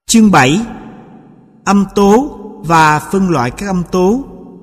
Chương 7. Âm tố và phân loại các âm tố.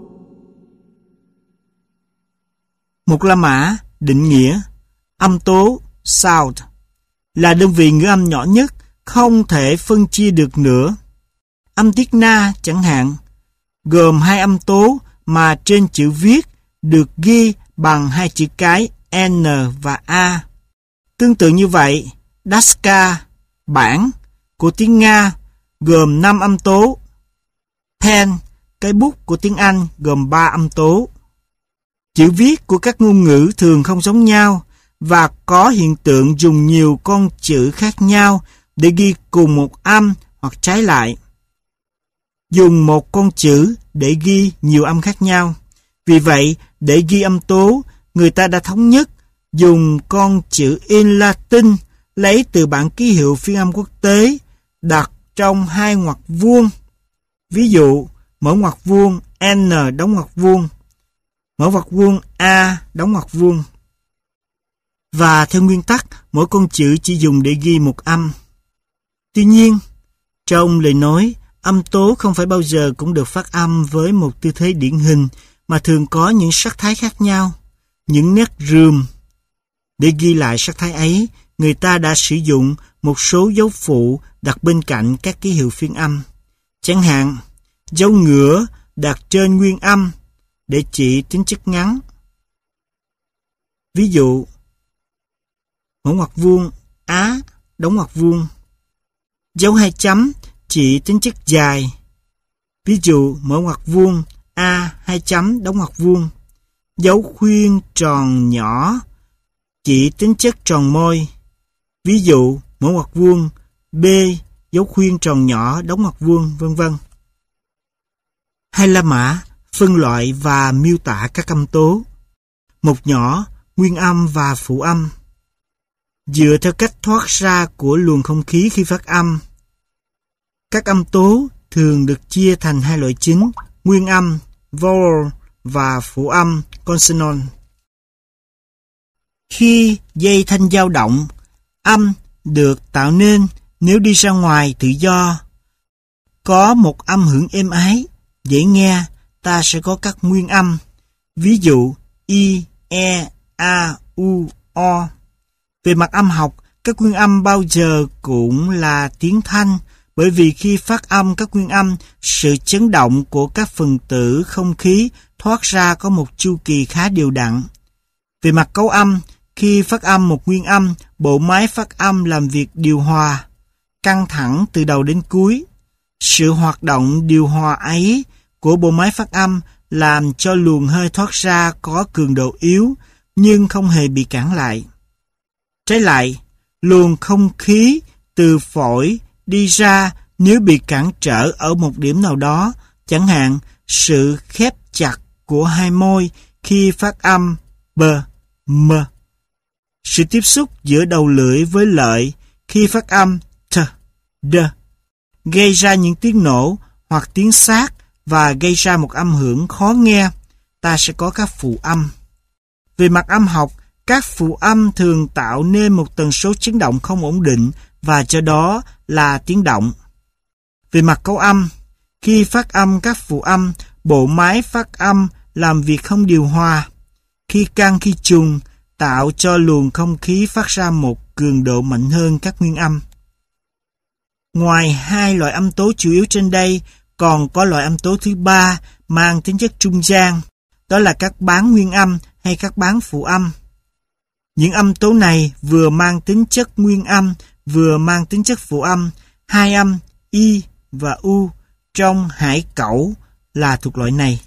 Một La Mã định nghĩa âm tố sound là đơn vị ngữ âm nhỏ nhất, không thể phân chia được nữa. Âm tiết na chẳng hạn, gồm hai âm tố mà trên chữ viết được ghi bằng hai chữ cái N và A. Tương tự như vậy, Daska, bảng, của tiếng Nga gồm 5 âm tố. Pen, cái bút của tiếng Anh gồm 3 âm tố. Chữ viết của các ngôn ngữ thường không giống nhau và có hiện tượng dùng nhiều con chữ khác nhau để ghi cùng một âm hoặc trái lại. Dùng một con chữ để ghi nhiều âm khác nhau. Vì vậy, để ghi âm tố, người ta đã thống nhất dùng con chữ in Latin lấy từ bản ký hiệu phiên âm quốc tế đặt trong hai ngoặc vuông. Ví dụ, mở ngoặc vuông N đóng ngoặc vuông, mở ngoặc vuông A đóng ngoặc vuông. Và theo nguyên tắc, mỗi con chữ chỉ dùng để ghi một âm. Tuy nhiên, trong lời nói, âm tố không phải bao giờ cũng được phát âm với một tư thế điển hình, mà thường có những sắc thái khác nhau, những nét rườm. Để ghi lại sắc thái ấy, người ta đã sử dụng một số dấu phụ đặt bên cạnh các ký hiệu phiên âm. Chẳng hạn, dấu ngửa đặt trên nguyên âm để chỉ tính chất ngắn. Ví dụ, mở ngoặc vuông Á đóng ngoặc vuông. Dấu hai chấm chỉ tính chất dài. Ví dụ, mở ngoặc vuông A hai chấm đóng ngoặc vuông. Dấu khuyên tròn nhỏ chỉ tính chất tròn môi. Ví dụ, mở ngoặc vuông B dấu khuyên tròn nhỏ đóng ngoặc vuông, vân vân. Hai La Mã phân loại và miêu tả các âm tố. Một nhỏ, nguyên âm và phụ âm. Dựa theo cách thoát ra của luồng không khí khi phát âm, các âm tố thường được chia thành hai loại chính: nguyên âm vowel và phụ âm consonant. Khi dây thanh dao động, âm được tạo nên nếu đi ra ngoài tự do. Có một âm hưởng êm ái, dễ nghe, ta sẽ có các nguyên âm. Ví dụ, I, E, A, U, O. Về mặt âm học, các nguyên âm bao giờ cũng là tiếng thanh, bởi vì khi phát âm các nguyên âm, sự chấn động của các phần tử không khí thoát ra có một chu kỳ khá đều đặn. Về mặt cấu âm, khi phát âm một nguyên âm, bộ máy phát âm làm việc điều hòa, căng thẳng từ đầu đến cuối. Sự hoạt động điều hòa ấy của bộ máy phát âm làm cho luồng hơi thoát ra có cường độ yếu, nhưng không hề bị cản lại. Trái lại, luồng không khí từ phổi đi ra nếu bị cản trở ở một điểm nào đó, chẳng hạn sự khép chặt của hai môi khi phát âm b, m. Sự tiếp xúc giữa đầu lưỡi với lợi khi phát âm t, d, gây ra những tiếng nổ hoặc tiếng xát và gây ra một âm hưởng khó nghe, ta sẽ có các phụ âm. Về mặt âm học, các phụ âm thường tạo nên một tần số chấn động không ổn định và cho đó là tiếng động. Về mặt cấu âm, khi phát âm các phụ âm, bộ máy phát âm làm việc không điều hòa. Khi căng khi trùng, tạo cho luồng không khí phát ra một cường độ mạnh hơn các nguyên âm. Ngoài hai loại âm tố chủ yếu trên đây, còn có loại âm tố thứ ba mang tính chất trung gian, đó là các bán nguyên âm hay các bán phụ âm. Những âm tố này vừa mang tính chất nguyên âm, vừa mang tính chất phụ âm. Hai âm I và U trong hải cẩu là thuộc loại này.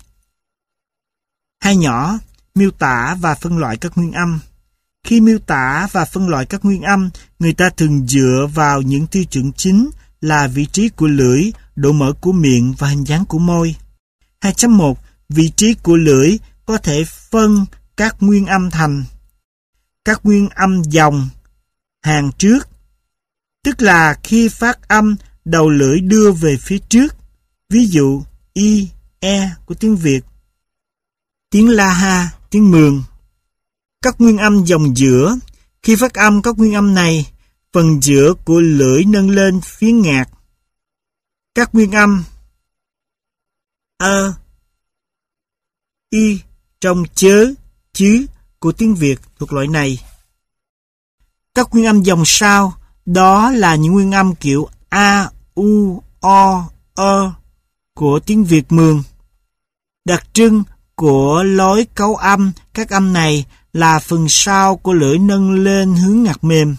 Hai nhỏ, miêu tả và phân loại các nguyên âm. Khi miêu tả và phân loại các nguyên âm, người ta thường dựa vào những tiêu chuẩn chính là vị trí của lưỡi, độ mở của miệng và hình dáng của môi. 2.1. Vị trí của lưỡi có thể phân các nguyên âm thành các nguyên âm dòng hàng trước, tức là khi phát âm đầu lưỡi đưa về phía trước. Ví dụ, I, E của tiếng Việt, tiếng La Ha, tiếng Mường. Các nguyên âm dòng giữa, khi phát âm các nguyên âm này, phần giữa của lưỡi nâng lên phía ngạc. Các nguyên âm y trong chớ, chứ của tiếng Việt thuộc loại này. Các nguyên âm dòng sau đó là những nguyên âm kiểu a, u, o, của tiếng Việt Mường. Đặc trưng của lối cấu âm các âm này là phần sau của lưỡi nâng lên hướng ngặt mềm.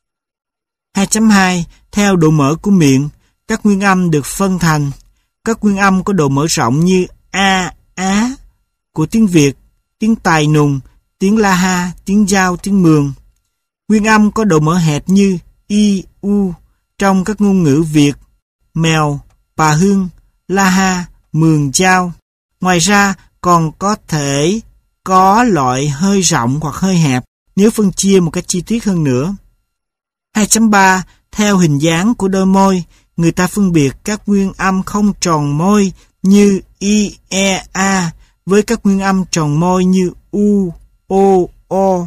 2.2 Theo độ mở của miệng, các nguyên âm được phân thành các nguyên âm có độ mở rộng như a, á của tiếng Việt, tiếng Tài Nùng, tiếng La Ha, tiếng Dao, tiếng Mường. Nguyên âm có độ mở hẹp như y, u trong các ngôn ngữ Việt, Mèo, Pà Hương, La Ha, Mường, Dao. Ngoài ra còn có thể có loại hơi rộng hoặc hơi hẹp nếu phân chia một cách chi tiết hơn nữa. 2.3 Theo hình dáng của đôi môi, người ta phân biệt các nguyên âm không tròn môi như i, e, a với các nguyên âm tròn môi như u, o.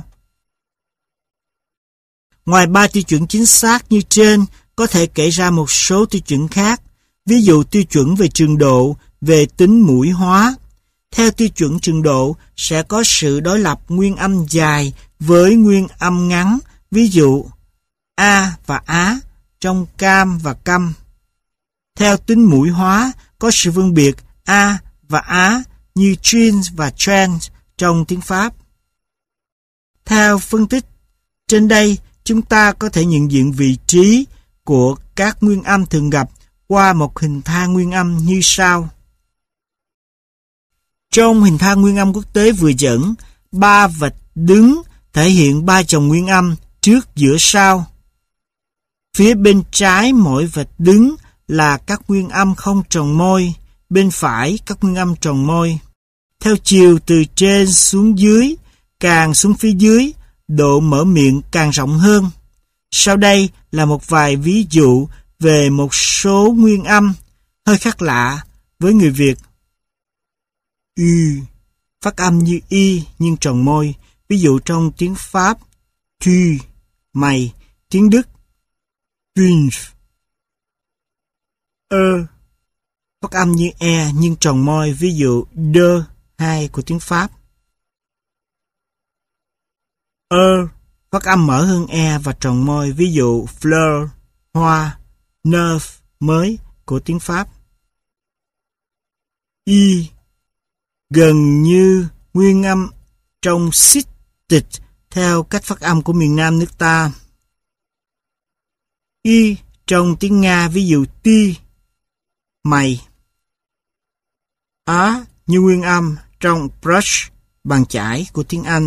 Ngoài 3 tiêu chuẩn chính xác như trên, có thể kể ra một số tiêu chuẩn khác. Ví dụ tiêu chuẩn về trường độ, về tính mũi hóa. Theo tiêu chuẩn trường độ sẽ có sự đối lập nguyên âm dài với nguyên âm ngắn. Ví dụ a và á trong cam và căm. Theo tính mũi hóa có sự phân biệt a và á như trans và trans trong tiếng Pháp. Theo phân tích trên đây, chúng ta có thể nhận diện vị trí của các nguyên âm thường gặp qua một hình thang nguyên âm như sau. Trong hình thang nguyên âm quốc tế vừa dẫn, 3 vạch đứng thể hiện 3 chồng nguyên âm trước, giữa, sau. Phía bên trái mỗi vạch đứng là các nguyên âm không tròn môi, bên phải các nguyên âm tròn môi. Theo chiều từ trên xuống dưới, càng xuống phía dưới, độ mở miệng càng rộng hơn. Sau đây là một vài ví dụ về một số nguyên âm hơi khác lạ với người Việt. Y, phát âm như y nhưng tròn môi. Ví dụ trong tiếng Pháp, tu, mày, tiếng Đức, fünf. Phát âm như e nhưng tròn môi. Ví dụ de, 2 của tiếng Pháp. Phát âm mở hơn e và tròn môi. Ví dụ fleur, hoa, neuf, mới của tiếng Pháp. Y, gần như nguyên âm trong xích tịch theo cách phát âm của miền Nam nước ta. Y trong tiếng Nga, ví dụ ti, mày. Á như nguyên âm trong brush, bàn chải của tiếng Anh.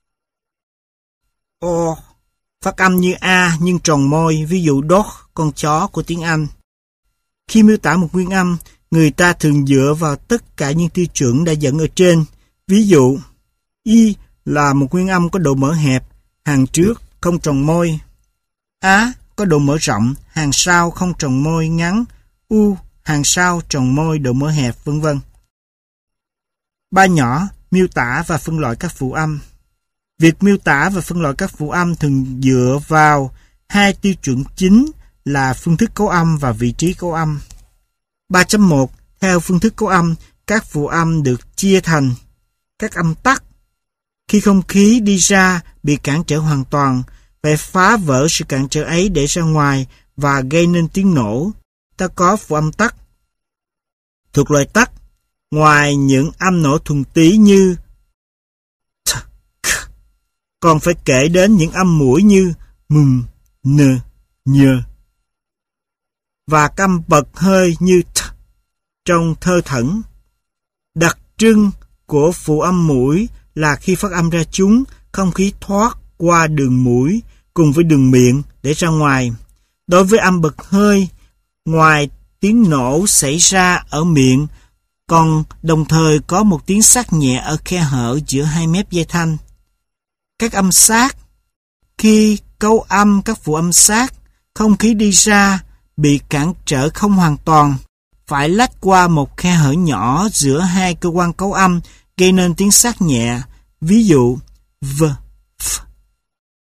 O, phát âm như a nhưng tròn môi, ví dụ dog, con chó của tiếng Anh. Khi miêu tả một nguyên âm, người ta thường dựa vào tất cả những tiêu chuẩn đã dẫn ở trên. Ví dụ, y là một nguyên âm có độ mở hẹp, hàng trước không tròn môi. Á có độ mở rộng, hàng sau không tròn môi ngắn. U, hàng sau tròn môi độ mở hẹp, vân vân. 3 nhỏ, miêu tả và phân loại các phụ âm. Việc miêu tả và phân loại các phụ âm thường dựa vào 2 tiêu chuẩn chính là phương thức cấu âm và vị trí cấu âm. 3.1 Theo phương thức cấu âm, các phụ âm được chia thành các âm tắc. Khi không khí đi ra bị cản trở hoàn toàn, phải phá vỡ sự cản trở ấy để ra ngoài và gây nên tiếng nổ. Ta có phụ âm tắc. Thuộc loại tắc, ngoài những âm nổ thuần túy như t, k, còn phải kể đến những âm mũi như m, n, nhờ và âm bật hơi như t trong thơ thẩn. Đặc trưng của phụ âm mũi là khi phát âm ra chúng, không khí thoát qua đường mũi cùng với đường miệng để ra ngoài. Đối với âm bật hơi, ngoài tiếng nổ xảy ra ở miệng, còn đồng thời có một tiếng sát nhẹ ở khe hở giữa 2 mép dây thanh. Các âm sát. Khi cấu âm các phụ âm sát, không khí đi ra bị cản trở không hoàn toàn, phải lách qua một khe hở nhỏ giữa 2 cơ quan cấu âm gây nên tiếng sát nhẹ. Ví dụ v, f.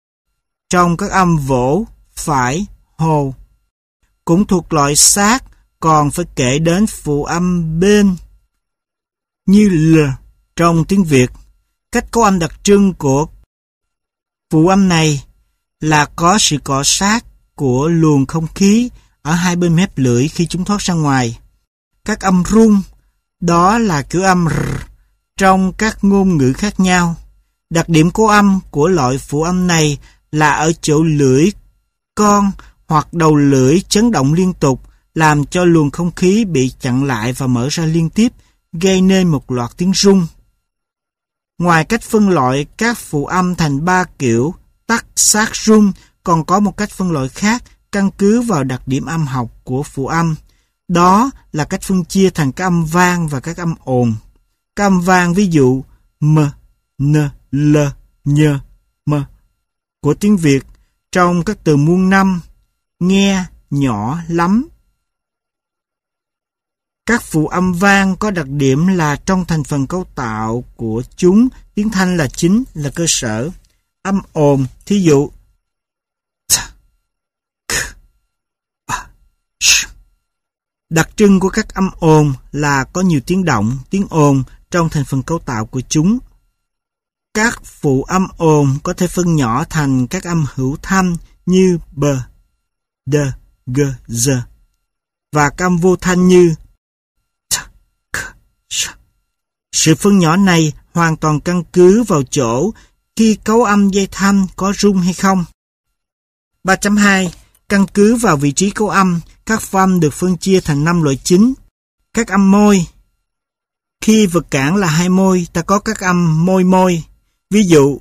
Trong các âm vỗ, phải, hồ cũng thuộc loại sát còn phải kể đến phụ âm bên như L trong tiếng Việt. Cách cấu âm đặc trưng của phụ âm này là có sự cọ sát của luồng không khí ở hai bên mép lưỡi khi chúng thoát ra ngoài. Các âm rung, đó là kiểu âm R trong các ngôn ngữ khác nhau. Đặc điểm cấu âm của loại phụ âm này là ở chỗ lưỡi con hoặc đầu lưỡi chấn động liên tục, làm cho luồng không khí bị chặn lại và mở ra liên tiếp, gây nên một loạt tiếng rung. Ngoài cách phân loại các phụ âm thành 3 kiểu tắc, sát, rung, còn có một cách phân loại khác căn cứ vào đặc điểm âm học của phụ âm. Đó là cách phân chia thành các âm vang và các âm ồn. Các âm vang ví dụ m, n, l, nh, m của tiếng Việt trong các từ muôn năm, nghe, nhỏ, lắm. Các phụ âm vang có đặc điểm là trong thành phần cấu tạo của chúng, tiếng Thanh là chính, là cơ sở. Âm ồn, thí dụ t, k, a, sh. Đặc trưng của các âm ồn là có nhiều tiếng động, tiếng ồn trong thành phần cấu tạo của chúng. Các phụ âm ồn có thể phân nhỏ thành các âm hữu thanh như b, d, g, z và các âm vô thanh như t, k, sh. Sự phân nhỏ này hoàn toàn căn cứ vào chỗ khi cấu âm dây thanh có rung hay không. 3.2. Căn cứ vào vị trí cấu âm, các phụ âm được phân chia thành 5 loại chính. Các âm môi. Khi vật cản là hai môi, ta có các âm môi môi. Ví dụ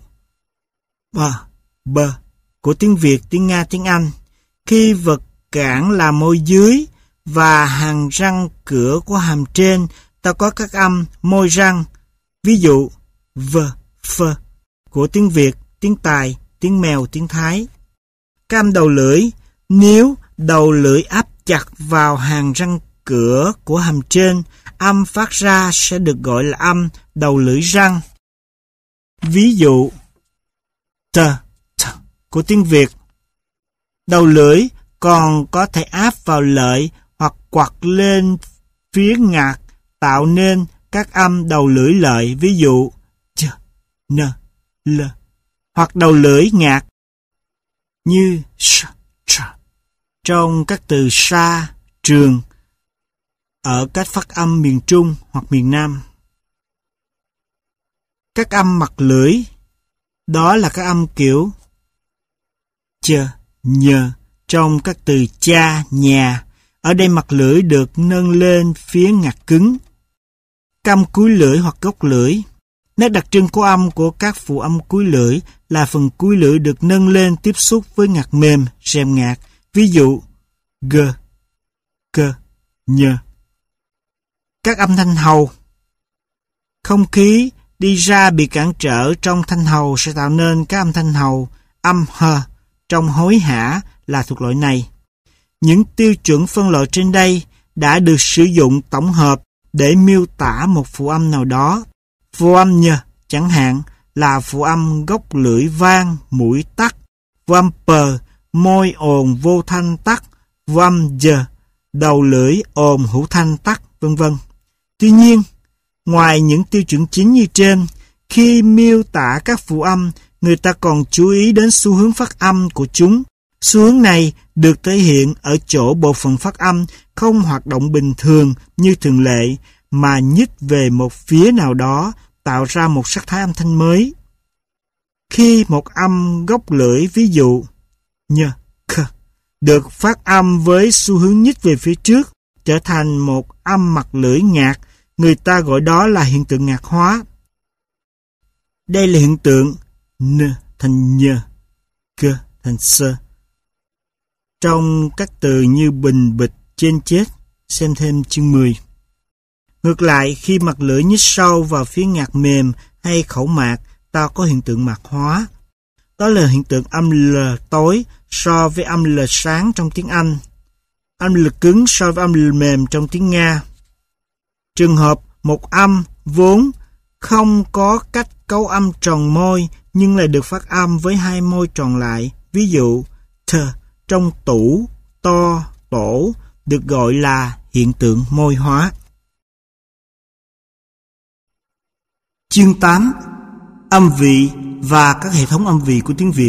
b của tiếng Việt, tiếng Nga, tiếng Anh. Khi vật cản là môi dưới và hàm răng cửa của hàm trên, ta có các âm môi răng. Ví dụ v, f của tiếng Việt, tiếng Tài, tiếng Mèo, tiếng Thái. Các âm đầu lưỡi. Nếu đầu lưỡi áp chặt vào hàm răng cửa của hàm trên, âm phát ra sẽ được gọi là âm đầu lưỡi răng. Ví dụ t của tiếng Việt. Đầu lưỡi còn có thể áp vào lợi hoặc quặt lên phía ngạc, tạo nên các âm đầu lưỡi lợi. Ví dụ ch, n, l. Hoặc đầu lưỡi ngạc như sh, ch trong các từ xa, trường ở cách phát âm miền Trung hoặc miền Nam. Các âm mặt lưỡi, đó là các âm kiểu ch, nhờ trong các từ cha, nhà. Ở đây mặt lưỡi được nâng lên phía ngạc cứng. Căm cuối lưỡi hoặc gốc lưỡi. Nét đặc trưng của âm của các phụ âm cuối lưỡi là phần cuối lưỡi được nâng lên tiếp xúc với ngạc mềm, rèm ngạc. Ví dụ g, cơ, nhờ. Các âm thanh hầu. Không khí đi ra bị cản trở trong thanh hầu sẽ tạo nên các âm thanh hầu. Âm h trong hối hả là thuộc loại này. Những tiêu chuẩn phân loại trên đây đã được sử dụng tổng hợp để miêu tả một phụ âm nào đó. Phụ âm nhờ chẳng hạn là phụ âm gốc lưỡi vang, mũi tắc. Phụ âm pờ, môi ồn vô thanh tắc. Phụ âm giờ, đầu lưỡi ồn hữu thanh tắc, vân vân. Tuy nhiên, ngoài những tiêu chuẩn chính như trên, khi miêu tả các phụ âm, người ta còn chú ý đến xu hướng phát âm của chúng. Xu hướng này được thể hiện ở chỗ bộ phận phát âm không hoạt động bình thường như thường lệ, mà nhích về một phía nào đó, tạo ra một sắc thái âm thanh mới. Khi một âm gốc lưỡi, ví dụ nhờ, k, được phát âm với xu hướng nhích về phía trước, trở thành một âm mặt lưỡi ngạc, người ta gọi đó là hiện tượng ngạc hóa. Đây là hiện tượng n thành nhờ, cơ thành sơ. Trong các từ như bình, bịch, trên, chết, xem thêm chương 10. Ngược lại, khi mặt lưỡi nhích sâu vào phía ngạc mềm hay khẩu mạc, ta có hiện tượng mạc hóa. Đó là hiện tượng âm L tối so với âm L sáng trong tiếng Anh, âm L cứng so với âm L mềm trong tiếng Nga. Trường hợp một âm vốn không có cách cấu âm tròn môi nhưng lại được phát âm với hai môi tròn lại. Ví dụ, th trong tủ, to, tổ được gọi là hiện tượng môi hóa. Chương 8. Âm vị và các hệ thống âm vị của tiếng Việt.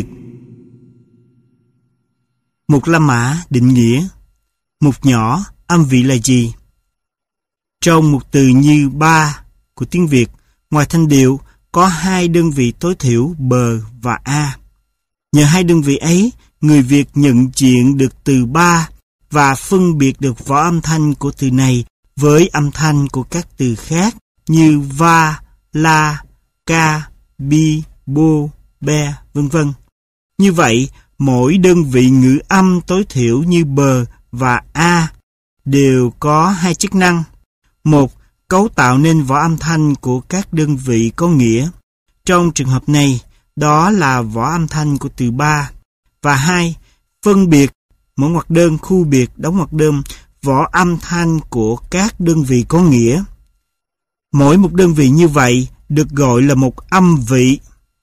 Mục La Mã định nghĩa. Mục nhỏ, âm vị là gì? Trong một từ như ba của tiếng Việt, ngoài thanh điệu có hai đơn vị tối thiểu bờ và a. Nhờ hai đơn vị ấy, người Việt nhận diện được từ ba và phân biệt được võ âm thanh của từ này với âm thanh của các từ khác như va, la, ca, bi, bô, be, vân vân. Như vậy, mỗi đơn vị ngữ âm tối thiểu như bờ và a đều có hai chức năng. Một, cấu tạo nên võ âm thanh của các đơn vị có nghĩa. Trong trường hợp này, đó là võ âm thanh của từ ba. Và hai, phân biệt, mở ngoặc đơn, khu biệt, đóng ngoặc đơn, võ âm thanh của các đơn vị có nghĩa. Mỗi một đơn vị như vậy được gọi là một âm vị.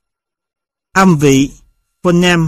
Âm vị, phoneme.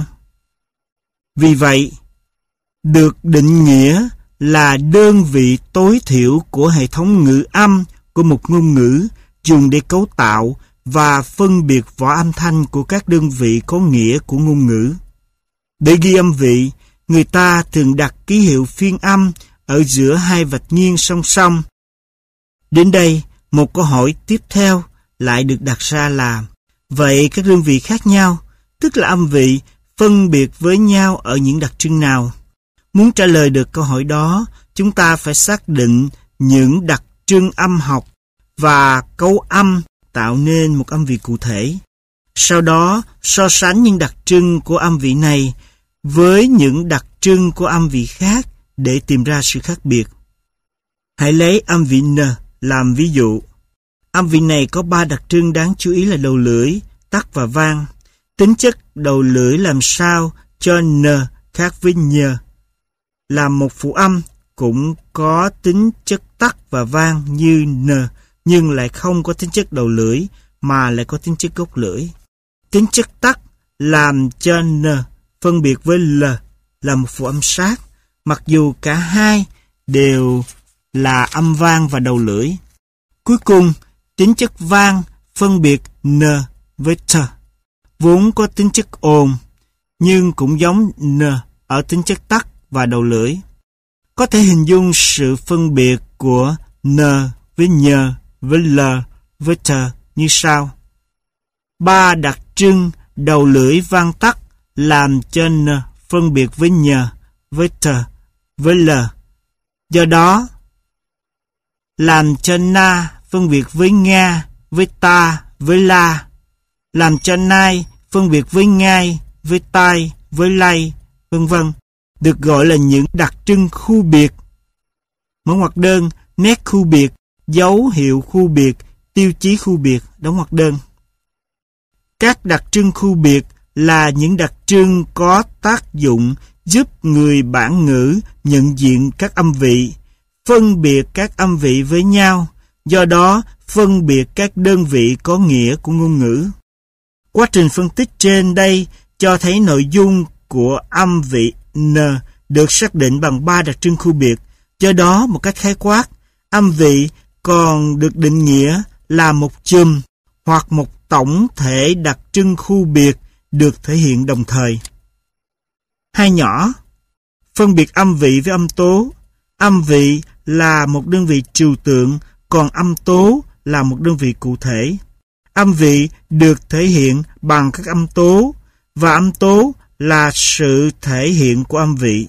Vì vậy, được định nghĩa là đơn vị tối thiểu của hệ thống ngữ âm của một ngôn ngữ dùng để cấu tạo và phân biệt võ âm thanh của các đơn vị có nghĩa của ngôn ngữ. Để ghi âm vị, người ta thường đặt ký hiệu phiên âm ở giữa hai vạch nghiêng song song. Đến đây, một câu hỏi tiếp theo lại được đặt ra là: vậy các đơn vị khác nhau, tức là âm vị, phân biệt với nhau ở những đặc trưng nào? Muốn trả lời được câu hỏi đó, chúng ta phải xác định những đặc trưng âm học và cấu âm tạo nên một âm vị cụ thể. Sau đó, so sánh những đặc trưng của âm vị này với những đặc trưng của âm vị khác để tìm ra sự khác biệt. Hãy lấy âm vị N làm ví dụ. Âm vị này có 3 đặc trưng đáng chú ý là đầu lưỡi, tắc và vang. Tính chất đầu lưỡi làm sao cho N khác với nhờ. Là một phụ âm cũng có tính chất tắc và vang như N, nhưng lại không có tính chất đầu lưỡi mà lại có tính chất gốc lưỡi. Tính chất tắc làm cho N phân biệt với L là một phụ âm sát, mặc dù cả hai đều là âm vang và đầu lưỡi. Cuối cùng, tính chất vang phân biệt N với T, vốn có tính chất ồn, nhưng cũng giống N ở tính chất tắc và đầu lưỡi. Có thể hình dung sự phân biệt của N với nhờ, với L, với T như sau. 3 đặc trưng đầu lưỡi vang tắc làm cho N phân biệt với nhờ, với T, với L. Do đó, làm cho na phân biệt với nga, với ta, với la. Làm cho nai phân biệt với ngai, với tai, với lay, vân vân, được gọi là những đặc trưng khu biệt. Mở ngoặc đơn, nét khu biệt, dấu hiệu khu biệt, tiêu chí khu biệt, đóng ngoặc đơn. Các đặc trưng khu biệt là những đặc trưng có tác dụng giúp người bản ngữ nhận diện các âm vị, phân biệt các âm vị với nhau, do đó phân biệt các đơn vị có nghĩa của ngôn ngữ. Quá trình phân tích trên đây cho thấy nội dung của âm vị N được xác định bằng 3 đặc trưng khu biệt. Do đó, một cách khái quát, âm vị còn được định nghĩa là một chùm hoặc một tổng thể đặc trưng khu biệt được thể hiện đồng thời. Hai nhỏ, phân biệt âm vị với âm tố. Âm vị là một đơn vị trừu tượng, còn âm tố là một đơn vị cụ thể. Âm vị được thể hiện bằng các âm tố, và âm tố là sự thể hiện của âm vị.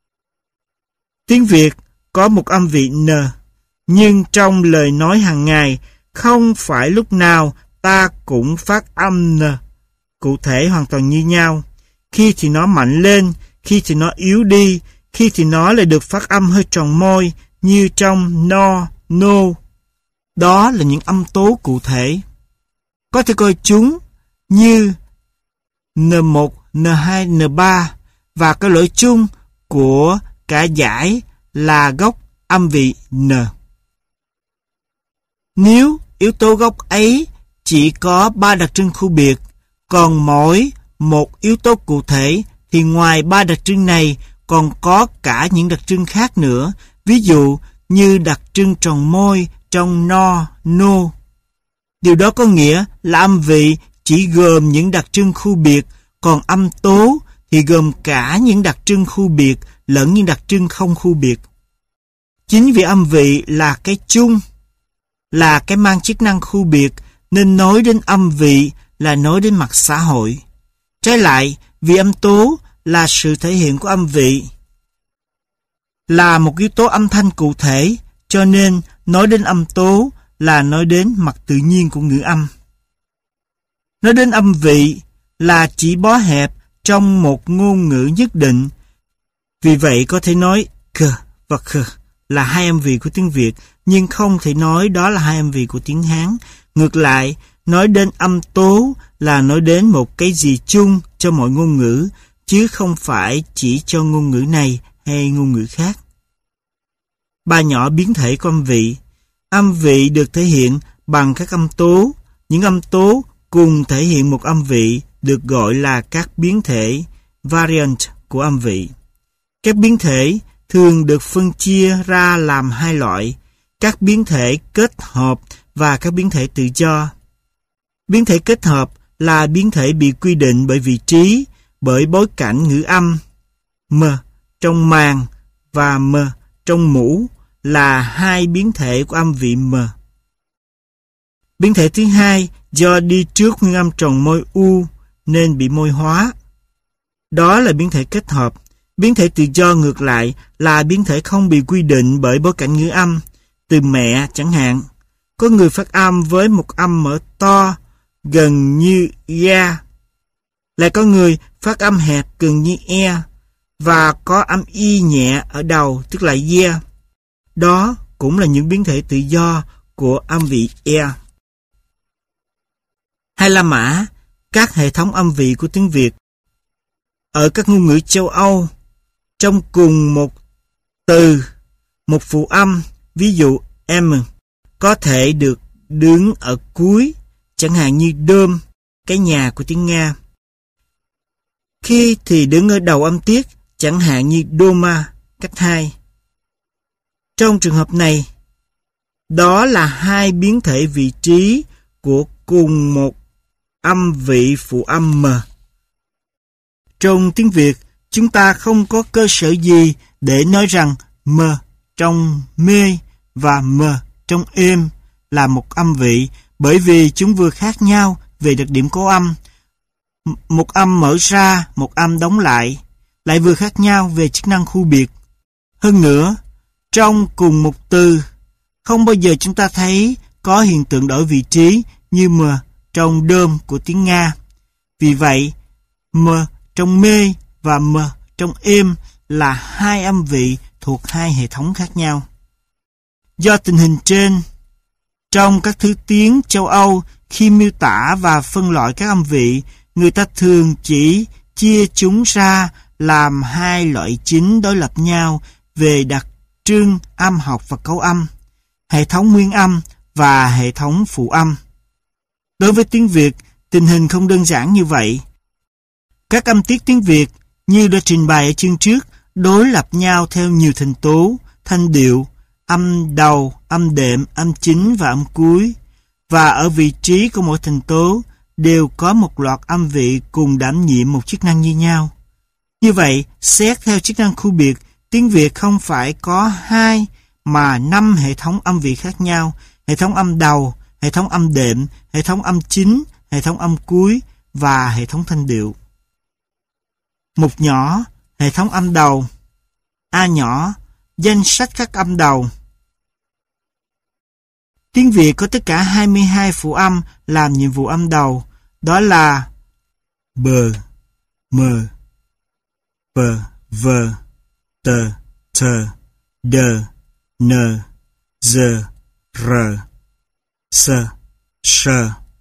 Tiếng Việt có một âm vị N, nhưng trong lời nói hàng ngày không phải lúc nào ta cũng phát âm N cụ thể hoàn toàn như nhau. Khi thì nó mạnh lên, khi thì nó yếu đi, khi thì nó lại được phát âm hơi tròn môi như trong no, no. Đó là những âm tố cụ thể. Có thể coi chúng như N1, N2, N3 và cái lỗi chung của cả dải là gốc âm vị N. Nếu yếu tố gốc ấy chỉ có 3 đặc trưng khu biệt, còn mỗi một yếu tố cụ thể thì ngoài 3 đặc trưng này còn có cả những đặc trưng khác nữa. Ví dụ, như đặc trưng tròn môi trong no, nô. Điều đó có nghĩa là âm vị chỉ gồm những đặc trưng khu biệt, còn âm tố thì gồm cả những đặc trưng khu biệt lẫn những đặc trưng không khu biệt. Chính vì âm vị là cái chung, là cái mang chức năng khu biệt, nên nói đến âm vị là nói đến mặt xã hội. Trái lại, vì âm tố là sự thể hiện của âm vị, là một yếu tố âm thanh cụ thể, cho nên nói đến âm tố là nói đến mặt tự nhiên của ngữ âm. Nói đến âm vị là chỉ bó hẹp trong một ngôn ngữ nhất định. Vì vậy có thể nói k và k là hai âm vị của tiếng Việt, nhưng không thể nói đó là hai âm vị của tiếng Hán. Ngược lại, nói đến âm tố là nói đến một cái gì chung cho mọi ngôn ngữ, chứ không phải chỉ cho ngôn ngữ này hay ngôn ngữ khác. Ba nhỏ biến thể của âm vị. Âm vị được thể hiện bằng các âm tố. Những âm tố cùng thể hiện một âm vị được gọi là các biến thể, variant của âm vị. Các biến thể thường được phân chia ra làm hai loại: các biến thể kết hợp và các biến thể tự do. Biến thể kết hợp là biến thể bị quy định bởi vị trí, bởi bối cảnh ngữ âm. M trong màng và M trong mũ là hai biến thể của âm vị M. Biến thể thứ hai do đi trước nguyên âm tròn môi U nên bị môi hóa. Đó là biến thể kết hợp. Biến thể tự do ngược lại là biến thể không bị quy định bởi bối cảnh ngữ âm. Từ mẹ chẳng hạn, có người phát âm với một âm mở to gần như ya, lại có người phát âm hẹp gần như e, và có âm y nhẹ ở đầu tức là ye. Đó cũng là những biến thể tự do của âm vị e. Hay La Mã, các hệ thống âm vị của tiếng Việt. Ở các ngôn ngữ châu Âu, trong cùng một từ, một phụ âm, ví dụ M, có thể được đứng ở cuối, chẳng hạn như dom, cái nhà của tiếng Nga. Khi thì đứng ở đầu âm tiết, chẳng hạn như doma, cách 2. Trong trường hợp này, đó là hai biến thể vị trí của cùng một âm vị phụ âm M. Trong tiếng Việt, chúng ta không có cơ sở gì để nói rằng M trong mê và M trong êm là một âm vị, bởi vì chúng vừa khác nhau về đặc điểm cấu âm. Một âm mở ra, một âm đóng lại vừa khác nhau về chức năng khu biệt. Hơn nữa, trong cùng một từ, không bao giờ chúng ta thấy có hiện tượng đổi vị trí như M trong đơm của tiếng Nga. Vì vậy, M trong mê và M trong êm là hai âm vị thuộc hai hệ thống khác nhau. Do tình hình trên, trong các thứ tiếng châu Âu, khi miêu tả và phân loại các âm vị, người ta thường chỉ chia chúng ra làm hai loại chính đối lập nhau về đặc trưng âm học và cấu âm, hệ thống nguyên âm và hệ thống phụ âm. Đối với tiếng Việt, tình hình không đơn giản như vậy. Các âm tiết tiếng Việt, như đã trình bày ở chương trước, đối lập nhau theo nhiều thành tố, thanh điệu, âm đầu, âm đệm, âm chính và âm cuối, và ở vị trí của mỗi thành tố đều có một loạt âm vị cùng đảm nhiệm một chức năng như nhau. Như vậy, xét theo chức năng khu biệt, tiếng Việt không phải có 2 mà 5 hệ thống âm vị khác nhau: hệ thống âm đầu, hệ thống âm đệm, hệ thống âm chính, hệ thống âm cuối và hệ thống thanh điệu. Mục nhỏ, hệ thống âm đầu. A nhỏ, danh sách các âm đầu. Tiếng Việt có tất cả 22 phụ âm làm nhiệm vụ âm đầu, đó là b, m, p, v, t, th, d, n, z, r, s, sh,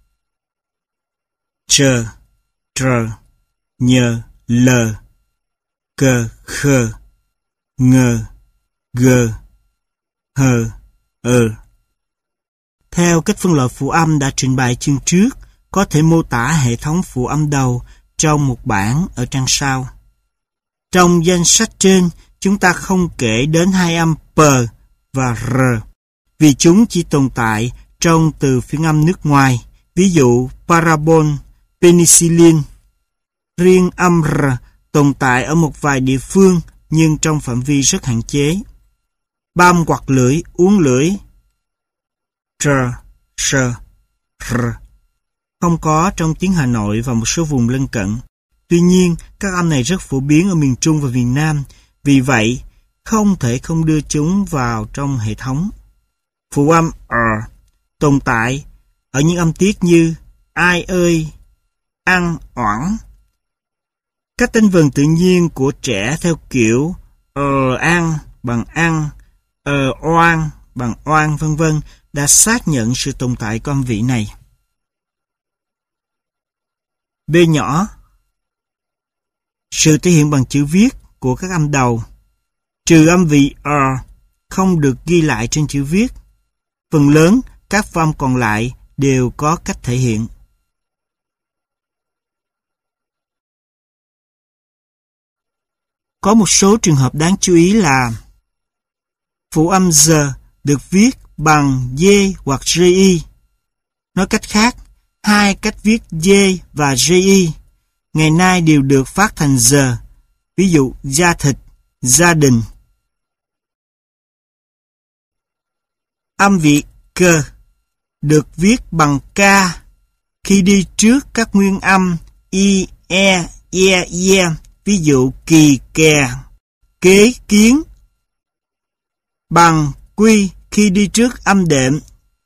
ch, tr, ñ, l, k, kh, ng, g, h, Theo cách phân loại phụ âm đã trình bày chương trước, có thể mô tả hệ thống phụ âm đầu trong một bảng ở trang sau. Trong danh sách trên, chúng ta không kể đến hai âm p và r, vì chúng chỉ tồn tại trong từ phiên âm nước ngoài, ví dụ parabol, penicillin. Riêng âm r tồn tại ở một vài địa phương nhưng trong phạm vi rất hạn chế. Băm quặt lưỡi, uốn lưỡi, tr, s, r, không có trong tiếng Hà Nội và một số vùng lân cận. Tuy nhiên, các âm này rất phổ biến ở miền Trung và miền Nam, vì vậy không thể không đưa chúng vào trong hệ thống. Phụ âm r tồn tại ở những âm tiết như ai ơi, ăn, oảng. Các tên vần tự nhiên của trẻ theo kiểu ăn bằng ăn, oan bằng oan, vân vân đã xác nhận sự tồn tại của âm vị này. B nhỏ. Sự thể hiện bằng chữ viết của các âm đầu, trừ âm vị r, không được ghi lại trên chữ viết. Phần lớn các phát âm còn lại đều có cách thể hiện. Có một số trường hợp đáng chú ý là phụ âm giờ được viết bằng d hoặc gi. Nói cách khác, hai cách viết d và gi ngày nay đều được phát thành giờ, ví dụ da thịt, gia đình. Âm vị cơ được viết bằng k khi đi trước các nguyên âm i, e, ví dụ kỳ, kè, kế, kiến. Bằng quy khi đi trước âm đệm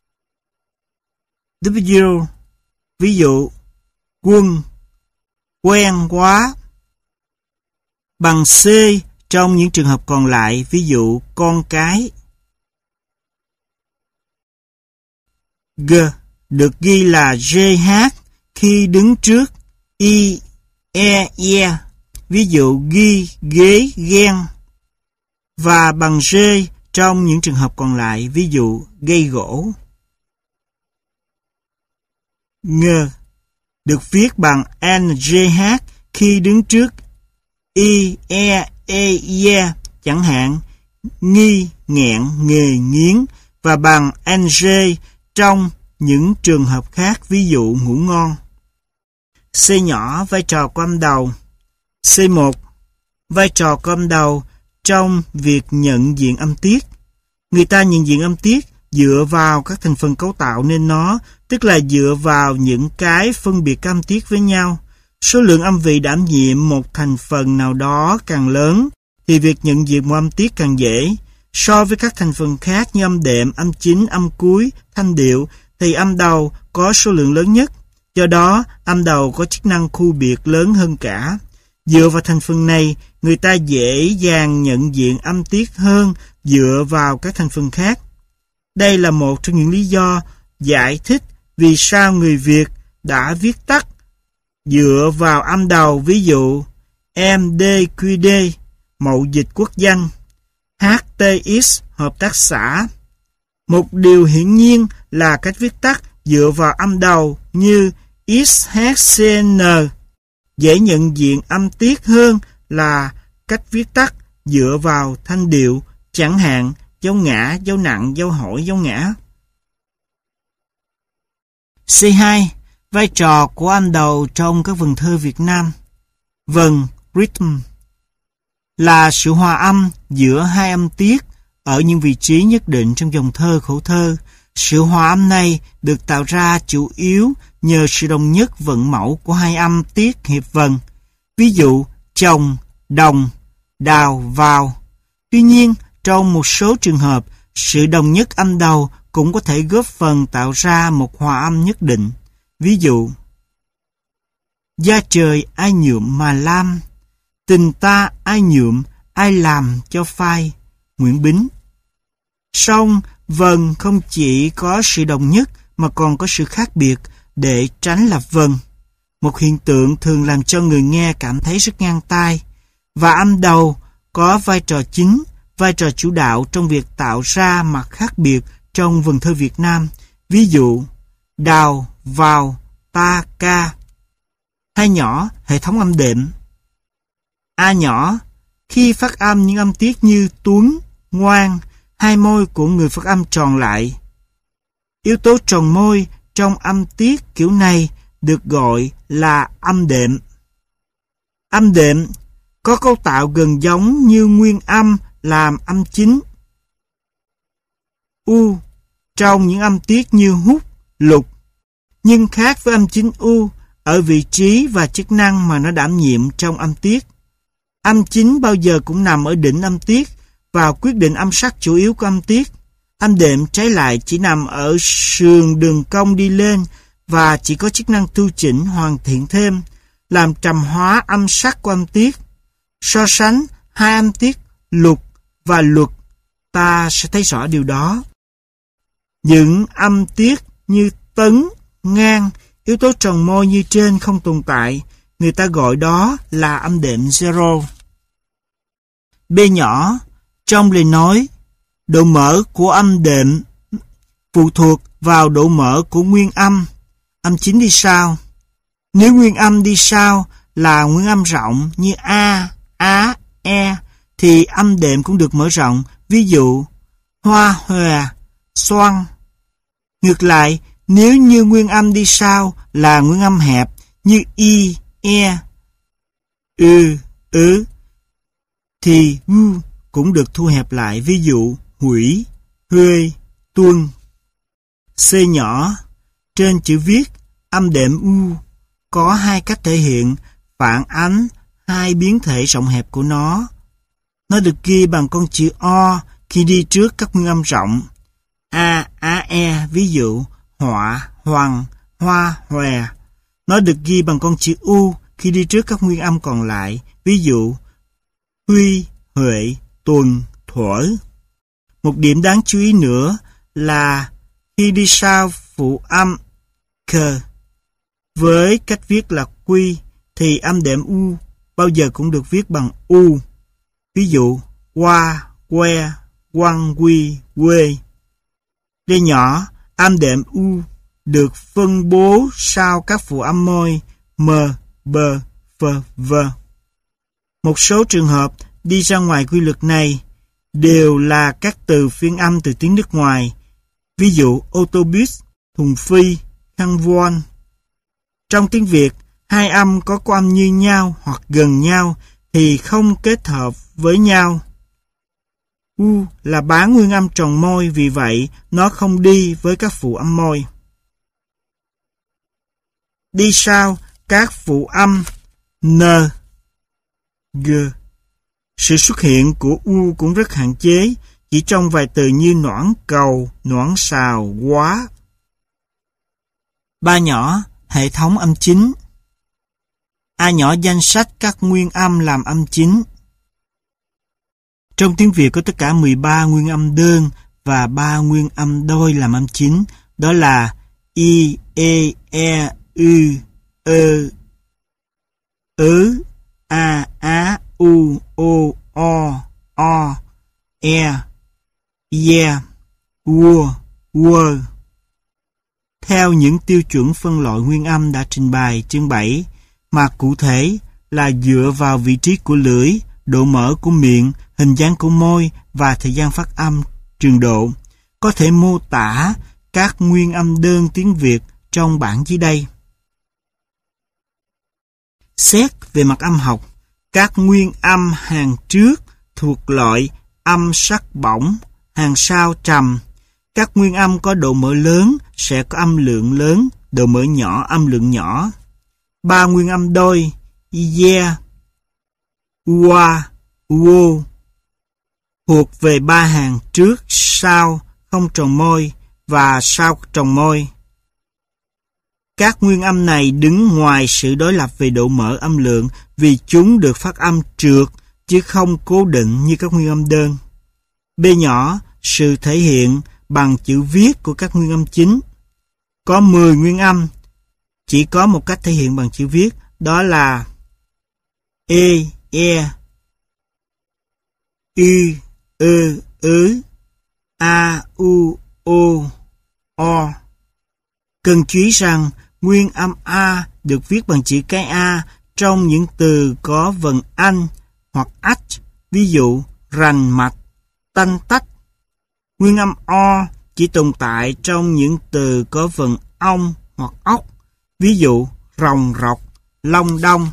w, ví dụ quân, quen quá. Bằng c trong những trường hợp còn lại, ví dụ con cái. G được ghi là gh khi đứng trước i, e, ví dụ ghi, ghế, ghen. Và bằng g trong những trường hợp còn lại, ví dụ gây gỗ. Ng được viết bằng ngh khi đứng trước i, e, chẳng hạn nghi, nghẹn, nghề, nghiến, và bằng ng trong những trường hợp khác, ví dụ ngủ ngon. C nhỏ, vai trò của âm đầu. C1. Vai trò của âm đầu trong việc nhận diện âm tiết. Người ta nhận diện âm tiết dựa vào các thành phần cấu tạo nên nó, tức là dựa vào những cái phân biệt âm tiết với nhau. Số lượng âm vị đảm nhiệm một thành phần nào đó càng lớn, thì việc nhận diện một âm tiết càng dễ. So với các thành phần khác như âm đệm, âm chính, âm cuối, thanh điệu, thì âm đầu có số lượng lớn nhất. Do đó, âm đầu có chức năng khu biệt lớn hơn cả. Dựa vào thành phần này, người ta dễ dàng nhận diện âm tiết hơn dựa vào các thành phần khác. Đây là một trong những lý do giải thích vì sao người Việt đã viết tắt dựa vào âm đầu, ví dụ MDQD, mậu dịch quốc danh, HTX, hợp tác xã. Một điều hiển nhiên là cách viết tắt dựa vào âm đầu như XHCN dễ nhận diện âm tiết hơn là cách viết tắt dựa vào thanh điệu, chẳng hạn dấu ngã, dấu nặng, dấu hỏi, dấu ngã. C2. Vai trò của âm đầu trong các vần thơ Việt Nam. Vần rhythm là sự hòa âm giữa hai âm tiết ở những vị trí nhất định trong dòng thơ, khẩu thơ. Sự hòa âm này được tạo ra chủ yếu nhờ sự đồng nhất vận mẫu của hai âm tiết hiệp vần, ví dụ chồng, đồng, đào, vào. Tuy nhiên, trong một số trường hợp, sự đồng nhất âm đầu cũng có thể góp phần tạo ra một hòa âm nhất định. Ví dụ, da trời ai nhuộm mà lam, tình ta ai nhuộm, ai làm cho phai. Nguyễn Bính. Song vần không chỉ có sự đồng nhất mà còn có sự khác biệt để tránh lặp vần, một hiện tượng thường làm cho người nghe cảm thấy rất ngang tai. Và âm đầu có vai trò chính, vai trò chủ đạo trong việc tạo ra mặt khác biệt trong vần thơ Việt Nam. Ví dụ, đào, vào, ta, ca. Hai nhỏ, hệ thống âm đệm. A nhỏ, khi phát âm những âm tiết như tuấn, ngoan, hai môi của người phát âm tròn lại. Yếu tố tròn môi trong âm tiết kiểu này được gọi là âm đệm. Âm đệm có cấu tạo gần giống như nguyên âm làm âm chính. U trong những âm tiết như hút, lục, nhưng khác với âm chính U ở vị trí và chức năng mà nó đảm nhiệm trong âm tiết. Âm chính bao giờ cũng nằm ở đỉnh âm tiết và quyết định âm sắc chủ yếu của âm tiết. Âm đệm trái lại chỉ nằm ở sườn đường cong đi lên và chỉ có chức năng tu chỉnh, hoàn thiện thêm, làm trầm hóa âm sắc của âm tiết. So sánh hai âm tiết lục và luật, ta sẽ thấy rõ điều đó. Những âm tiết như tấn, ngang, yếu tố tròn môi như trên không tồn tại, người ta gọi đó là âm đệm zero. B nhỏ, trong lời nói, độ mở của âm đệm phụ thuộc vào độ mở của nguyên âm. Âm chính đi sau. Nếu nguyên âm đi sau là nguyên âm rộng như A, Á, E, thì âm đệm cũng được mở rộng. Ví dụ, hoa, hòe, xoan. Ngược lại, nếu như nguyên âm đi sau là nguyên âm hẹp như Y, E, Ư, thì U cũng được thu hẹp lại. Ví dụ, hủy, huê, tuân. C nhỏ, trên chữ viết, âm đệm U có hai cách thể hiện phản ánh hai biến thể rộng hẹp của nó. Nó được ghi bằng con chữ O khi đi trước các nguyên âm rộng. A, Á, E, ví dụ, họa, hoàng, hoa, hòe. Nó được ghi bằng con chữ U khi đi trước các nguyên âm còn lại. Ví dụ, huy, huệ, tuần, thuở. Một điểm đáng chú ý nữa là khi đi sau phụ âm k với cách viết là quy thì âm đệm U bao giờ cũng được viết bằng U. Ví dụ, qua, que, quăng, quy, quê. D nhỏ, âm đệm U được phân bố sau các phụ âm môi m, b, f, v. Một số trường hợp đi ra ngoài quy luật này đều là các từ phiên âm từ tiếng nước ngoài. Ví dụ, autobus, thùng phi, khăn voan. Trong tiếng Việt, hai âm có âm như nhau hoặc gần nhau thì không kết hợp với nhau. U là bán nguyên âm tròn môi, vì vậy nó không đi với các phụ âm môi. Đi sau các phụ âm n, g. Sự xuất hiện của U cũng rất hạn chế, chỉ trong vài từ như noãn cầu, noãn xào, quá. Ba nhỏ, hệ thống âm chính. A nhỏ, danh sách các nguyên âm làm âm chính. Trong tiếng Việt có tất cả 13 nguyên âm đơn và 3 nguyên âm đôi làm âm chính, đó là I, E, Ư, Ứ, A, Á, U, O, E, Wơ. Theo những tiêu chuẩn phân loại nguyên âm đã trình bày chương 7, mà cụ thể là dựa vào vị trí của lưỡi, độ mở của miệng, hình dáng của môi và thời gian phát âm, trường độ, có thể mô tả các nguyên âm đơn tiếng Việt trong bảng dưới đây. Xét về mặt âm học, các nguyên âm hàng trước thuộc loại âm sắc bổng, hàng sau trầm. Các nguyên âm có độ mở lớn sẽ có âm lượng lớn, độ mở nhỏ âm lượng nhỏ. Ba nguyên âm đôi ye, ua, uo thuộc về ba hàng trước, sau, không tròn môi và sau tròn môi. Các nguyên âm này đứng ngoài sự đối lập về độ mở âm lượng vì chúng được phát âm trượt chứ không cố định như các nguyên âm đơn. B nhỏ, sự thể hiện bằng chữ viết của các nguyên âm chính. Có 10 nguyên âm, chỉ có một cách thể hiện bằng chữ viết, đó là E, Ư, A, U, O. Cần chú ý rằng nguyên âm A được viết bằng chữ cái A trong những từ có vần anh hoặc ách, ví dụ rành mạch, tanh tách. Nguyên âm O chỉ tồn tại trong những từ có vần ong hoặc ốc, ví dụ rồng rọc, long đong.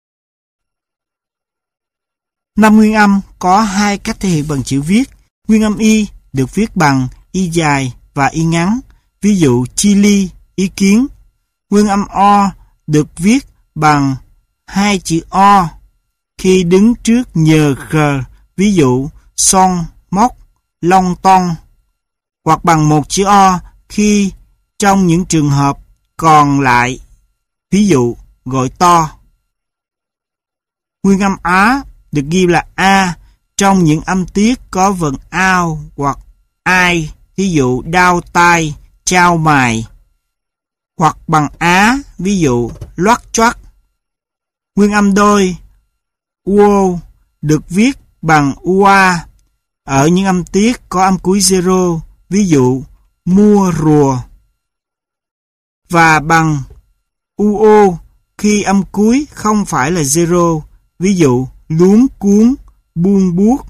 5 nguyên âm có 2 cách thể hiện bằng chữ viết. Nguyên âm Y được viết bằng Y dài và Y ngắn, ví dụ chili, ý kiến. Nguyên âm O được viết bằng 2 chữ O khi đứng trước nhờ khờ, ví dụ son, móc, long ton, hoặc bằng 1 chữ O khi trong những trường hợp còn lại, ví dụ gọi to. Nguyên âm Á được ghi là A trong những âm tiết có vần ao hoặc ai, ví dụ đau tai, chao mài, hoặc bằng Á, ví dụ loắt choắt. Nguyên âm đôi Uo được viết bằng Ua ở những âm tiết có âm cuối zero, ví dụ mua rùa, và bằng Uo khi âm cuối không phải là zero, ví dụ luống cuốn, buông buốt.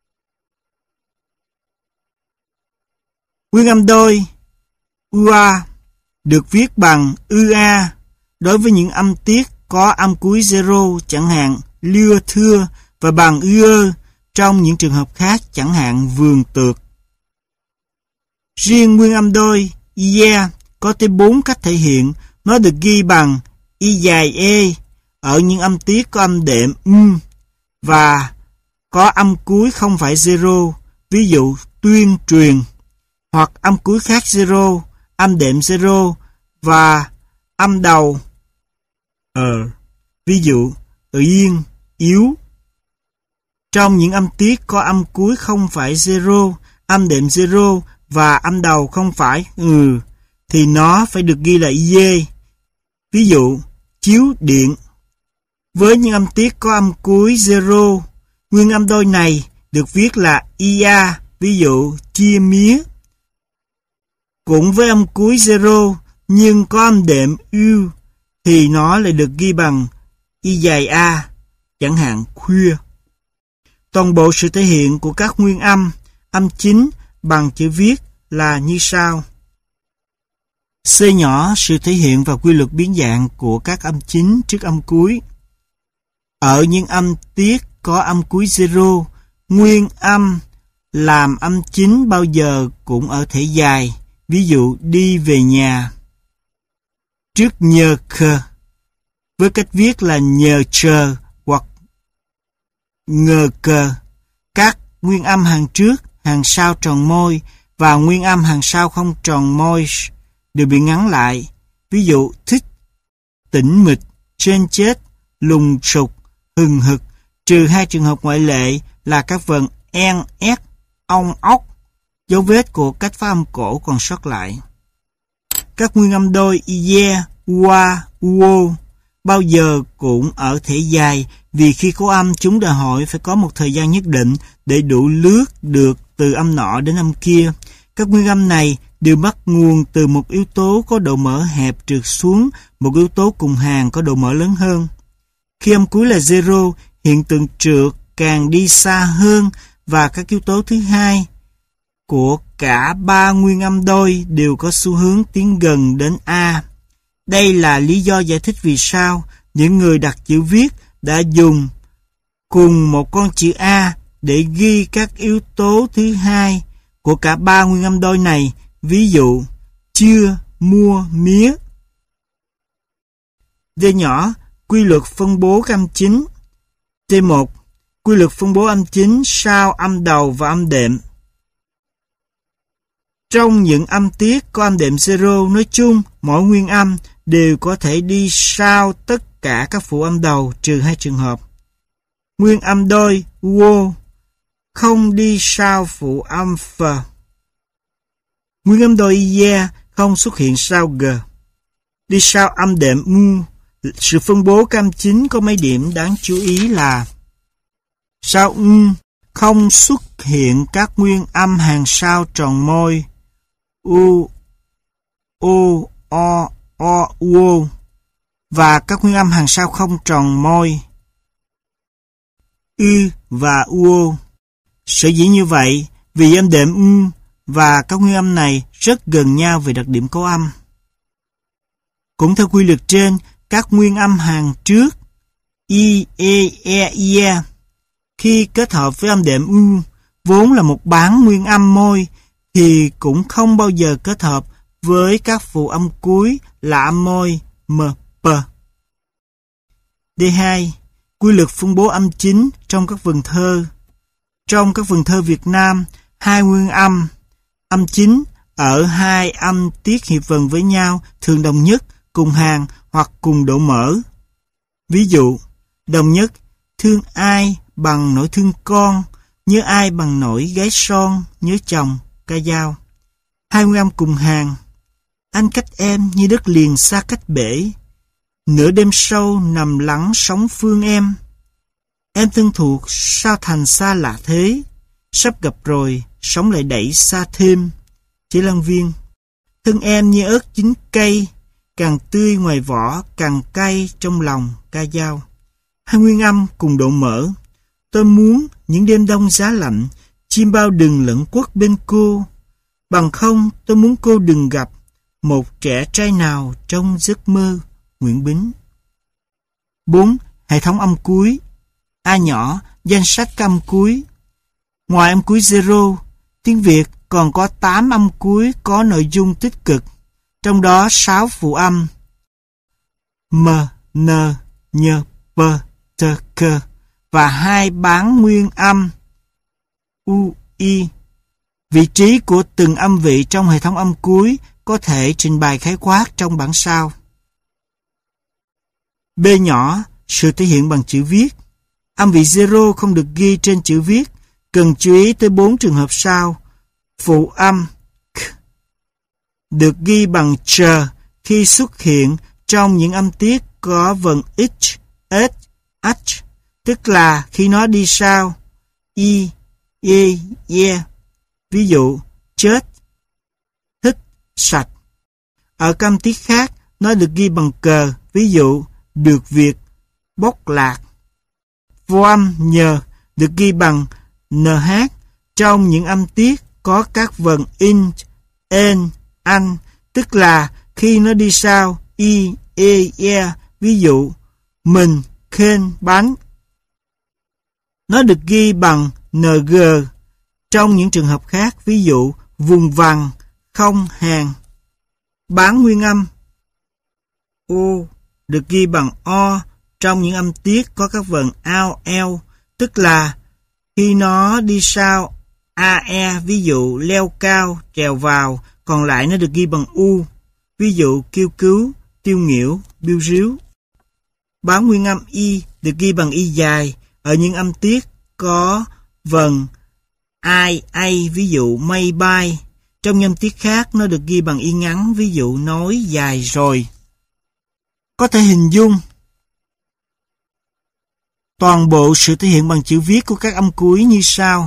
Nguyên âm đôi Ua được viết bằng Ua đối với những âm tiết có âm cuối zero, chẳng hạn lưa thưa, và bằng ưa trong những trường hợp khác, chẳng hạn vườn tược. Riêng nguyên âm đôi Ie có tới 4 cách thể hiện. Nó được ghi bằng Y dài E ở những âm tiết có âm đệm và có âm cuối không phải zero, ví dụ tuyên truyền, hoặc âm cuối khác zero, âm đệm zero và âm đầu ví dụ yên, yếu. Trong những âm tiết có âm cuối không phải zero, âm đệm zero và âm đầu không phải thì nó phải được ghi là ie, ví dụ chiếu điện. Với những âm tiết có âm cuối zero, nguyên âm đôi này được viết là ia, ví dụ chia mía. Cũng với âm cuối zero nhưng có âm đệm u thì nó lại được ghi bằng Y dài A, chẳng hạn khuya. Toàn bộ sự thể hiện của các nguyên âm, âm chính bằng chữ viết là như sau. C nhỏ, sự thể hiện và quy luật biến dạng của các âm chính trước âm cuối. Ở những âm tiết có âm cuối zero, nguyên âm làm âm chính bao giờ cũng ở thể dài, ví dụ đi về nhà. Trước nhờ khờ, với cách viết là nhờ chờ hoặc ngờ cờ, các nguyên âm hàng trước, hàng sau tròn môi và nguyên âm hàng sau không tròn môi đều bị ngắn lại, ví dụ thích, tĩnh mịch, trên chết, lùng sục, hừng hực, trừ 2 trường hợp ngoại lệ là các vần en, ét, ong, ốc, dấu vết của cách phát âm cổ còn sót lại. Các nguyên âm đôi ie, ua, uo bao giờ cũng ở thể dài, vì khi có âm chúng đòi hỏi phải có một thời gian nhất định để đủ lướt được từ âm nọ đến âm kia. Các nguyên âm này đều bắt nguồn từ một yếu tố có độ mở hẹp trượt xuống một yếu tố cùng hàng có độ mở lớn hơn. Khi âm cuối là zero, hiện tượng trượt càng đi xa hơn và các yếu tố thứ hai của cả 3 nguyên âm đôi đều có xu hướng tiến gần đến A. Đây là lý do giải thích vì sao những người đặt chữ viết đã dùng cùng một con chữ A để ghi các yếu tố thứ hai của cả 3 nguyên âm đôi này, ví dụ chưa, mua, mía. D nhỏ, quy luật phân bố âm chính. T1, quy luật phân bố âm chính sau âm đầu và âm đệm. Trong những âm tiết có âm đệm zero nói chung, mỗi nguyên âm đều có thể đi sau tất cả các phụ âm đầu trừ 2 trường hợp. Nguyên âm đôi wo không đi sau phụ âm f. Nguyên âm đôi ye không xuất hiện sau g. Đi sau âm đệm mu. Sự phân bố âm chính có mấy điểm đáng chú ý là sau không xuất hiện các nguyên âm hàng sau tròn môi u, o, o, u, và các nguyên âm hàng sau không tròn môi ư và u. Sở dĩ như vậy vì âm đệm và các nguyên âm này rất gần nhau về đặc điểm cấu âm. Cũng theo quy luật trên, các nguyên âm hàng trước I, E, IE khi kết hợp với âm đệm U vốn là một bán nguyên âm môi thì cũng không bao giờ kết hợp với các phụ âm cuối là âm môi M, P. D2. Quy luật phân bố âm chính trong các vần thơ. Trong các vần thơ Việt Nam, hai nguyên âm chính ở hai âm tiết hiệp vần với nhau thường đồng nhất, cùng hàng hoặc cùng độ mở. Ví dụ, đồng nhất, thương ai bằng nỗi thương con, nhớ ai bằng nỗi gái son, nhớ chồng, ca dao. Hai nguyên âm cùng hàng, anh cách em như đất liền xa cách bể, nửa đêm sâu nằm lắng sóng phương em. Em thân thuộc sao thành xa lạ thế, sắp gặp rồi, sống lại đẩy xa thêm. Chỉ Lan Viên, thân em như ớt chín cây, càng tươi ngoài vỏ, càng cay trong lòng, ca dao. Hai nguyên âm cùng độ mở, tôi muốn những đêm đông giá lạnh, chim bao đừng lẫn quất bên cô. Bằng không tôi muốn cô đừng gặp một trẻ trai nào trong giấc mơ. Nguyễn Bính. 4. Hệ thống âm cuối. A nhỏ, danh sách các âm cuối. Ngoài âm cuối zero, tiếng Việt còn có 8 âm cuối có nội dung tích cực, trong đó 6 phụ âm M, N, Ñ, P, T, K và 2 bán nguyên âm U, I. Vị trí của từng âm vị trong hệ thống âm cuối có thể trình bày khái quát trong bảng sau. B nhỏ, sự thể hiện bằng chữ viết. Âm vị zero không được ghi trên chữ viết, cần chú ý tới 4 trường hợp sau. Phụ âm K được ghi bằng chờ khi xuất hiện trong những âm tiết có vần X, S, H, tức là khi nó đi sau I, E, E. Ví dụ, chết, thích, sạch. Ở các âm tiết khác, nó được ghi bằng cờ, ví dụ, được việc, bốc lạc. Vô âm nhờ được ghi bằng NH trong những âm tiết có các vần in, en, anh, tức là khi nó đi sau I, E, ví dụ, mình, khen, bánh. Nó được ghi bằng NG trong những trường hợp khác, ví dụ, vùng vằng, không, hàng. Bán nguyên âm O được ghi bằng O trong những âm tiết có các vần ao, eo, tức là khi nó đi sau AE, ví dụ leo cao, trèo vào, còn lại nó được ghi bằng U, ví dụ kêu cứu, tiêu nghỉu, biêu ríu. Bán nguyên âm Y được ghi bằng Y dài ở những âm tiết có vần ai, ví dụ mây bay. Trong những âm tiết khác nó được ghi bằng Y ngắn, ví dụ nói dài rồi. Có thể hình dung toàn bộ sự thể hiện bằng chữ viết của các âm cuối như sau.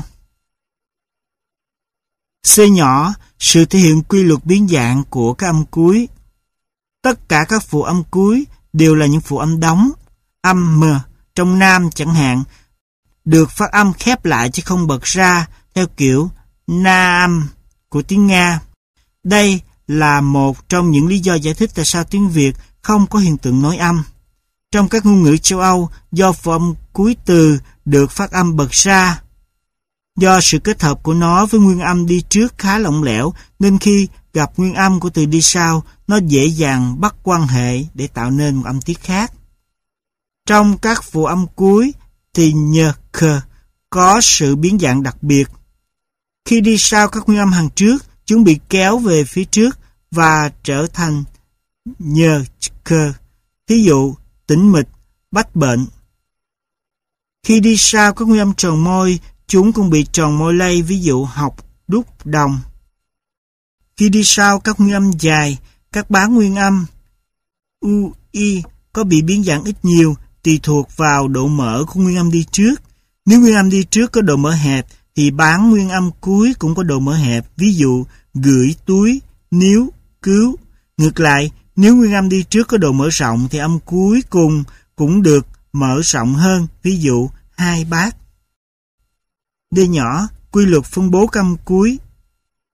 C nhỏ, sự thể hiện quy luật biến dạng của các âm cuối. Tất cả các phụ âm cuối đều là những phụ âm đóng. Âm M trong nam chẳng hạn được phát âm khép lại chứ không bật ra theo kiểu na âm của tiếng Nga. Đây là một trong những lý do giải thích tại sao tiếng Việt không có hiện tượng nối âm. Trong các ngôn ngữ châu Âu, do phụ âm cuối từ được phát âm bật ra, do sự kết hợp của nó với nguyên âm đi trước khá lỏng lẻo, nên khi gặp nguyên âm của từ đi sau, nó dễ dàng bắt quan hệ để tạo nên một âm tiết khác. Trong các phụ âm cuối thì nhờ khờ có sự biến dạng đặc biệt. Khi đi sau các nguyên âm hàng trước, chúng bị kéo về phía trước và trở thành nhờ khờ. Thí dụ, tĩnh mịch, bách bệnh. Khi đi sau các nguyên âm tròn môi, chúng cũng bị tròn môi lây, ví dụ học, đúc, đồng. Khi đi sau các nguyên âm dài, các bán nguyên âm U, I có bị biến dạng ít nhiều tùy thuộc vào độ mở của nguyên âm đi trước. Nếu nguyên âm đi trước có độ mở hẹp, thì bán nguyên âm cuối cũng có độ mở hẹp, ví dụ gửi, túi, níu, cứu. Ngược lại, nếu nguyên âm đi trước có độ mở rộng, thì âm cuối cùng cũng được mở rộng hơn, ví dụ hai bát. D nhỏ, quy luật phân bố âm cuối.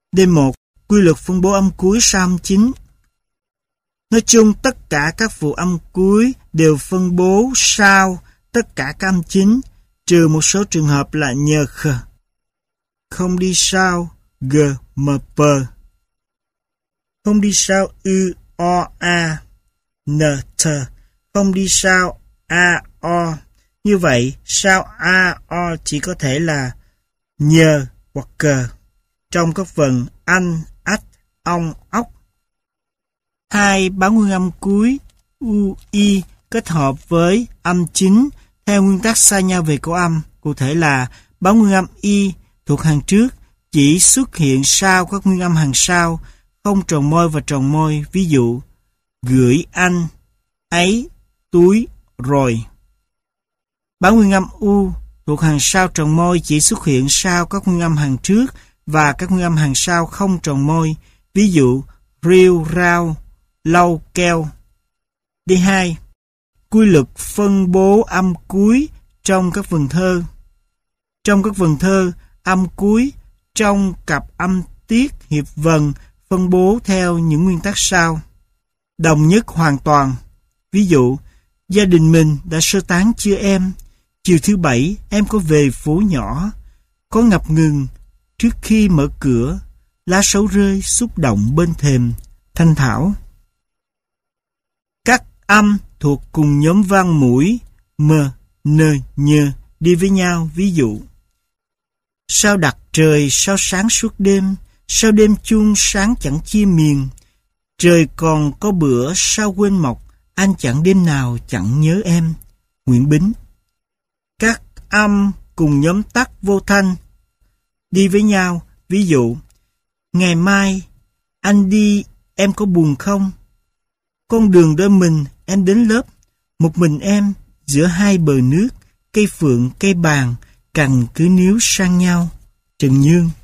D1. Quy luật phân bố âm cuối sau âm chính. Nói chung, tất cả các phụ âm cuối đều phân bố sau tất cả các âm chính, trừ một số trường hợp là nhờ kh, không đi sau g, m, p, không đi sau ư, o, a, n, t, không đi sau a, o. Như vậy, sau a, o chỉ có thể là nhờ hoặc cờ trong các phần anh, ách, ong, ốc. Hai báo nguyên âm cuối u, y kết hợp với âm chính theo nguyên tắc xa nhau về cấu âm. Cụ thể là báo nguyên âm y thuộc hàng trước chỉ xuất hiện sau các nguyên âm hàng sau, không tròn môi và tròn môi. Ví dụ, gửi anh, ấy, túi, rồi. Báo nguyên âm u thuộc hàng sau tròn môi chỉ xuất hiện sau các nguyên âm hàng trước và các nguyên âm hàng sau không tròn môi. Ví dụ, riêu, rau, lau, keo. D2. Quy luật phân bố âm cuối trong các vần thơ. Trong các vần thơ, âm cuối trong cặp âm tiết hiệp vần phân bố theo những nguyên tắc sau. Đồng nhất hoàn toàn. Ví dụ, gia đình mình đã sơ tán chưa em? Chiều thứ Bảy em có về phố nhỏ? Có ngập ngừng trước khi mở cửa, lá sấu rơi xúc động bên thềm, thanh thảo. Các âm thuộc cùng nhóm vang mũi m, n, nhờ đi với nhau. Ví dụ, sao đặt trời, sao sáng suốt đêm, sao đêm chuông sáng chẳng chia miền, trời còn có bữa sao quên mọc, anh chẳng đêm nào chẳng nhớ em. Nguyễn Bính. Các âm cùng nhóm tắc vô thanh đi với nhau. Ví dụ, ngày mai anh đi em có buồn không? Con đường đôi mình em đến lớp, một mình em giữa hai bờ nước, cây phượng cây bàng cành cứ níu sang nhau. Trần Nhương.